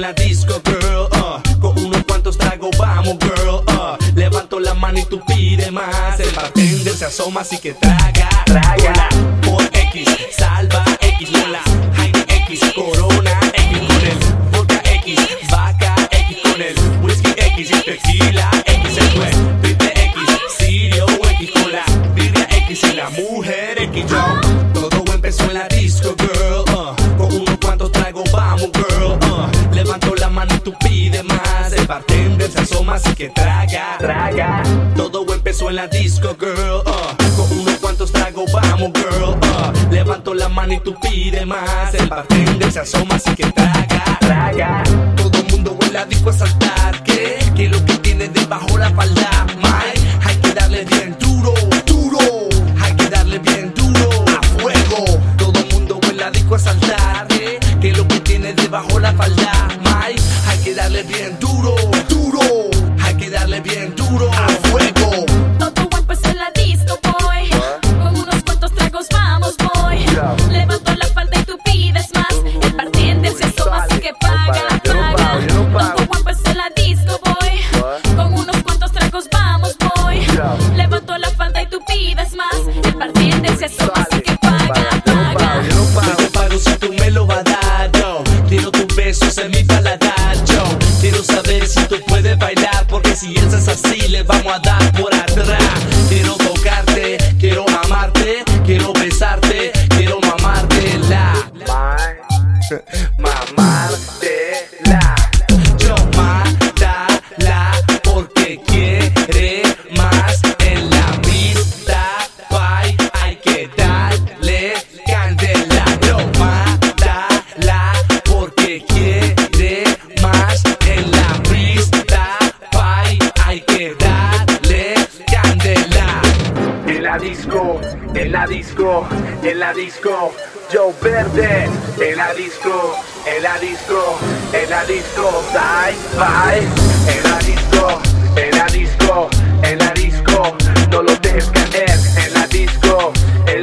la disco, girl. Con unos cuantos tragos vamos, girl. Levanto la mano y tú pides más. El bartender se asoma, así que traga. Por X, salva X, mola. Jaime X, Corona X con el vodka X, vaca X con el whisky X y tequila X. Se fue triple X, Sirio X con la birria X y la mujer X. Yo, todo empezó en la disco, girl. Con unos cuantos tragos vamos, girl. Levanto la mano y tú pides más. El bartender se asoma, así que traga. Todo empezó en la disco, girl. Con unos cuantos tragos vamos, girl. Levanto la mano y tú pides más. El bartender se asoma, así que traga. Todo el mundo en la disco a saltar. ¿Qué es lo que tiene debajo la falda? Mike, hay que darle bien duro. Hay que darle bien duro a fuego. Todo el mundo en la disco a saltar. ¿Qué es lo que tiene debajo la falda? Mike, hay que darle bien duro. Hay que darle bien duro a fuego. Todo empezó en la disco, boy. Con unos cuantos tragos vamos, boy. Levanto la falda y tú pides más. El bartender se asoma, así que paga. Todo empezó en la disco, boy. Con unos cuantos tragos vamos, boy. Levanto la falda y tú pides más. El bartender se asoma, así que paga. Yo te pago si tú me lo vas a dar, yo. Quiero tus besos en mi paladar, yo. Quiero saber si tú puedes bailar, porque si eso es así, le vamos a dar por atrás. Quiero tocarte, quiero amarte, quiero besarte, quiero mamártela. Mamártela. Yo mátala porque quiere más en la pista. Bye, hay que darle candela. Yo mátala porque quiere más en la pista. Bye, hay que darle candela. En la disco, en la disco, en la disco. Joe Verde, en la disco, en la disco, en la disco, bye, en la disco, en la disco, en la disco, no lo dejes caer, en la disco,